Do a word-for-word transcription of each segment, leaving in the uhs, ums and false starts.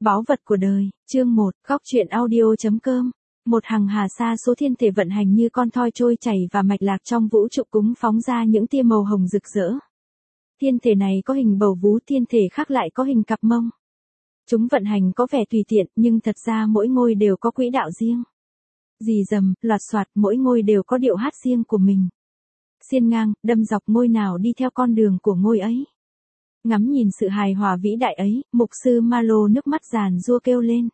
Báu vật của đời, chương một, góc truyện audio.com. Một hằng hà sa số thiên thể vận hành như con thoi trôi chảy và mạch lạc trong vũ trụ cúng phóng ra những tia màu hồng rực rỡ. Thiên thể này có hình bầu vú, thiên thể khác lại có hình cặp mông. Chúng vận hành có vẻ tùy tiện nhưng thật ra mỗi ngôi đều có quỹ đạo riêng. Rì rầm, loạt soạt, mỗi ngôi đều có điệu hát riêng của mình. Xiên ngang, đâm dọc, ngôi nào đi theo con đường của ngôi ấy. Ngắm nhìn sự hài hòa vĩ đại ấy, mục sư Malo nước mắt giàn giụa kêu lên.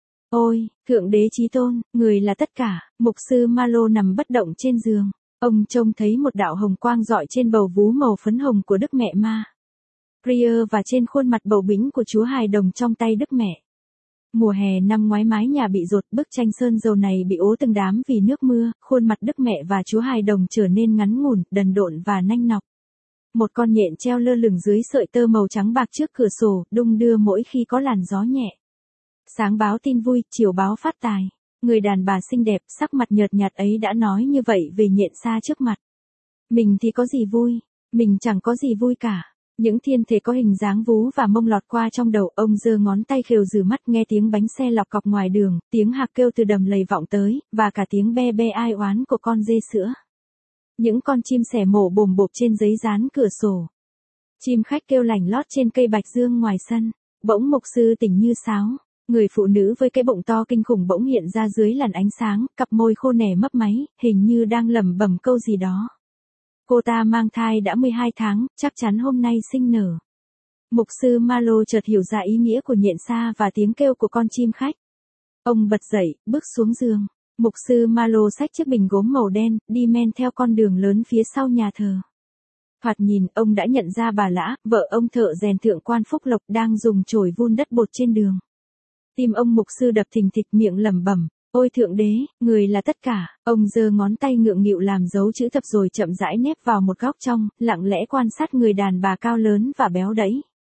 Ôi, Thượng Đế Chí Tôn, người là tất cả. Mục sư Malo nằm bất động trên giường. Ông trông thấy một đạo hồng quang rọi trên bầu vú màu phấn hồng của Đức Mẹ Ma Prier và trên khuôn mặt bầu bĩnh của Chúa Hài Đồng trong tay Đức Mẹ. Mùa hè năm ngoái mái nhà bị dột, bức tranh sơn dầu này bị ố từng đám vì nước mưa, khuôn mặt Đức Mẹ và Chúa Hài Đồng trở nên ngắn ngủn, đần độn và nanh nọc. Một con nhện treo lơ lửng dưới sợi tơ màu trắng bạc trước cửa sổ, đung đưa mỗi khi có làn gió nhẹ. Sáng báo tin vui, chiều báo phát tài. Người đàn bà xinh đẹp, sắc mặt nhợt nhạt ấy đã nói như vậy về nhện sa trước mặt. Mình thì có gì vui, mình chẳng có gì vui cả. Những thiên thể có hình dáng vú và mông lọt qua trong đầu, ông giơ ngón tay khều rừ mắt nghe tiếng bánh xe lọc cọc ngoài đường, tiếng hạc kêu từ đầm lầy vọng tới, và cả tiếng be be ai oán của con dê sữa. Những con chim sẻ mổ bồm bộp trên giấy dán cửa sổ. Chim khách kêu lảnh lót trên cây bạch dương ngoài sân. Bỗng mục sư tỉnh như sáo. Người phụ nữ với cái bụng to kinh khủng bỗng hiện ra dưới làn ánh sáng, cặp môi khô nẻ mấp máy, hình như đang lẩm bẩm câu gì đó. Cô ta mang thai đã mười hai tháng, chắc chắn hôm nay sinh nở. Mục sư Malo chợt hiểu ra ý nghĩa của nhện sa và tiếng kêu của con chim khách. Ông bật dậy, bước xuống giường. Mục sư Malo xách chiếc bình gốm màu đen, đi men theo con đường lớn phía sau nhà thờ. Thoạt nhìn, ông đã nhận ra bà Lã, vợ ông thợ rèn thượng quan Phúc Lộc đang dùng chổi vun đất bột trên đường. Tim ông mục sư đập thình thịch, miệng lẩm bẩm, ôi Thượng Đế, người là tất cả. Ông giơ ngón tay ngượng nghịu làm dấu chữ thập rồi chậm rãi nép vào một góc trong, lặng lẽ quan sát người đàn bà cao lớn và béo đẫy.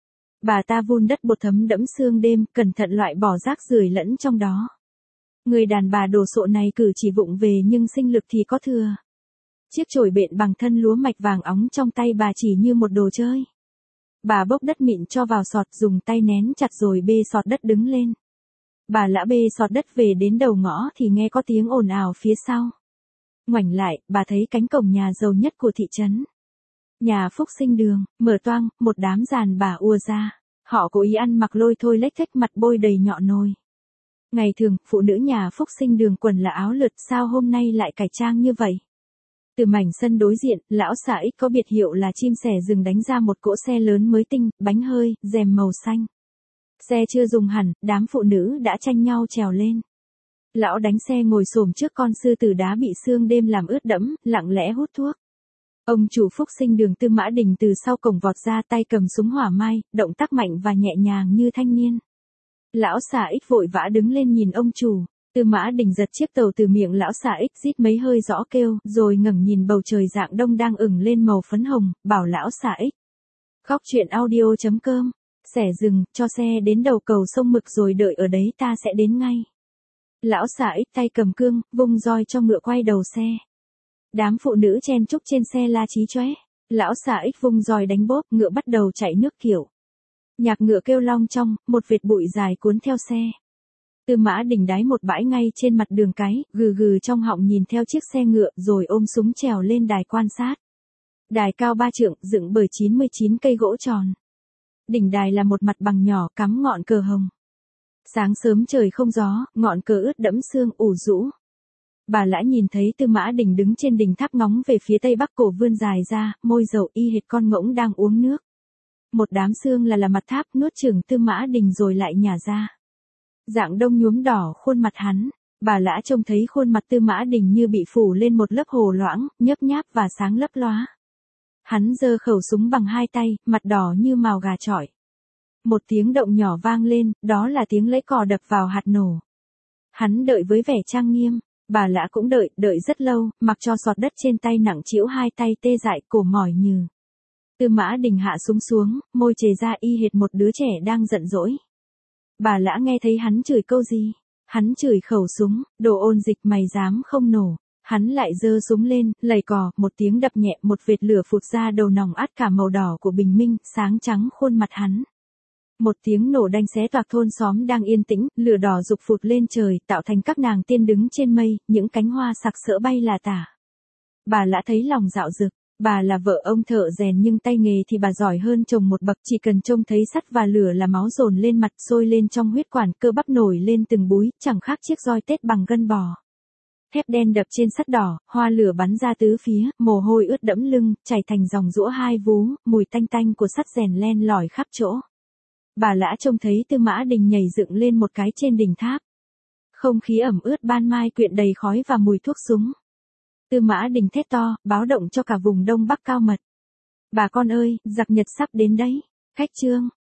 Bà ta vun đất bột thấm đẫm sương đêm, cẩn thận loại bỏ rác rưởi lẫn trong đó. Người đàn bà đồ sộ này cử chỉ vụng về nhưng sinh lực thì có thừa. Chiếc chổi bện bằng thân lúa mạch vàng óng trong tay bà chỉ như một đồ chơi. Bà bốc đất mịn cho vào sọt, dùng tay nén chặt rồi bê sọt đất đứng lên. Bà Lã bê sọt đất về đến đầu ngõ thì nghe có tiếng ồn ào phía sau. Ngoảnh lại, bà thấy cánh cổng nhà giàu nhất của thị trấn. Nhà Phúc Sinh Đường, mở toang, một đám đàn bà ùa ra. Họ cố ý ăn mặc lôi thôi lếch thếch, mặt bôi đầy nhọ nồi. Ngày thường, phụ nữ nhà Phúc Sinh Đường quần là áo lượt, sao hôm nay lại cải trang như vậy? Từ mảnh sân đối diện, lão xà ích có biệt hiệu là chim sẻ rừng đánh ra một cỗ xe lớn mới tinh, bánh hơi, rèm màu xanh. Xe chưa dùng hẳn, đám phụ nữ đã tranh nhau trèo lên. Lão đánh xe ngồi xổm trước con sư tử đá bị sương đêm làm ướt đẫm, lặng lẽ hút thuốc. Ông chủ Phúc Sinh Đường Tư Mã Đình từ sau cổng vọt ra, tay cầm súng hỏa mai, động tác mạnh và nhẹ nhàng như thanh niên. Lão xà ích vội vã đứng lên nhìn ông chủ. Tư Mã Đình giật chiếc tàu từ miệng lão xà ích, rít mấy hơi rõ kêu, rồi ngẩng nhìn bầu trời rạng đông đang ửng lên màu phấn hồng, bảo lão xà ích. Góc truyện audio.com. Xẻ rừng, cho xe đến đầu cầu sông Mực rồi đợi ở đấy, ta sẽ đến ngay. Lão xà ích tay cầm cương, vung roi cho ngựa quay đầu xe. Đám phụ nữ chen chúc trên xe la chí chóe. Lão xà ích vung roi đánh bốp, ngựa bắt đầu chạy nước kiểu. Nhạc ngựa kêu long trong, một vệt bụi dài cuốn theo xe. Tư Mã Đình đái một bãi ngay trên mặt đường cái, gừ gừ trong họng nhìn theo chiếc xe ngựa, rồi ôm súng trèo lên đài quan sát. Đài cao ba trượng, dựng bởi chín mươi chín cây gỗ tròn. Đỉnh đài là một mặt bằng nhỏ cắm ngọn cờ hồng. Sáng sớm trời không gió, ngọn cờ ướt đẫm sương ủ rũ. Bà Lã nhìn thấy Tư Mã Đình đứng trên đỉnh tháp ngóng về phía tây bắc, cổ vươn dài ra, môi dầu y hệt con ngỗng đang uống nước. Một đám sương là là mặt tháp, nuốt chửng Tư Mã Đình rồi lại nhả ra. Dạng đông nhuốm đỏ khuôn mặt hắn. Bà Lã trông thấy khuôn mặt Tư Mã Đình như bị phủ lên một lớp hồ loãng, nhấp nháp và sáng lấp lóa. Hắn giơ khẩu súng bằng hai tay, mặt đỏ như mào gà chọi. Một tiếng động nhỏ vang lên, đó là tiếng lưỡi cò đập vào hạt nổ. Hắn đợi với vẻ trang nghiêm. Bà Lã cũng đợi, đợi rất lâu, mặc cho sọt đất trên tay nặng trĩu, hai tay tê dại, cổ mỏi nhừ. Tư Mã Đình hạ súng xuống, môi chề ra y hệt một đứa trẻ đang giận dỗi. Bà Lã nghe thấy hắn chửi câu gì? Hắn chửi khẩu súng, đồ ôn dịch, mày dám không nổ. Hắn lại giơ súng lên, lầy cò, một tiếng đập nhẹ, một vệt lửa phụt ra đầu nòng át cả màu đỏ của bình minh, sáng trắng khuôn mặt hắn. Một tiếng nổ đanh xé toạc thôn xóm đang yên tĩnh, lửa đỏ rục phụt lên trời, tạo thành các nàng tiên đứng trên mây, những cánh hoa sặc sỡ bay là tả. Bà Lã thấy lòng dạo dực, bà là vợ ông thợ rèn nhưng tay nghề thì bà giỏi hơn chồng một bậc, chỉ cần trông thấy sắt và lửa là máu dồn lên mặt, sôi lên trong huyết quản, cơ bắp nổi lên từng búi, chẳng khác chiếc roi tết bằng gân bò. Thép đen đập trên sắt đỏ, hoa lửa bắn ra tứ phía, mồ hôi ướt đẫm lưng, chảy thành dòng giũa hai vú, mùi tanh tanh của sắt rèn len lỏi khắp chỗ. Bà Lã trông thấy Tư Mã Đình nhảy dựng lên một cái trên đỉnh tháp. Không khí ẩm ướt ban mai quyện đầy khói và mùi thuốc súng. Tư Mã Đình thét to, báo động cho cả vùng Đông Bắc Cao Mật. Bà con ơi, giặc Nhật sắp đến đấy. Khách Trương.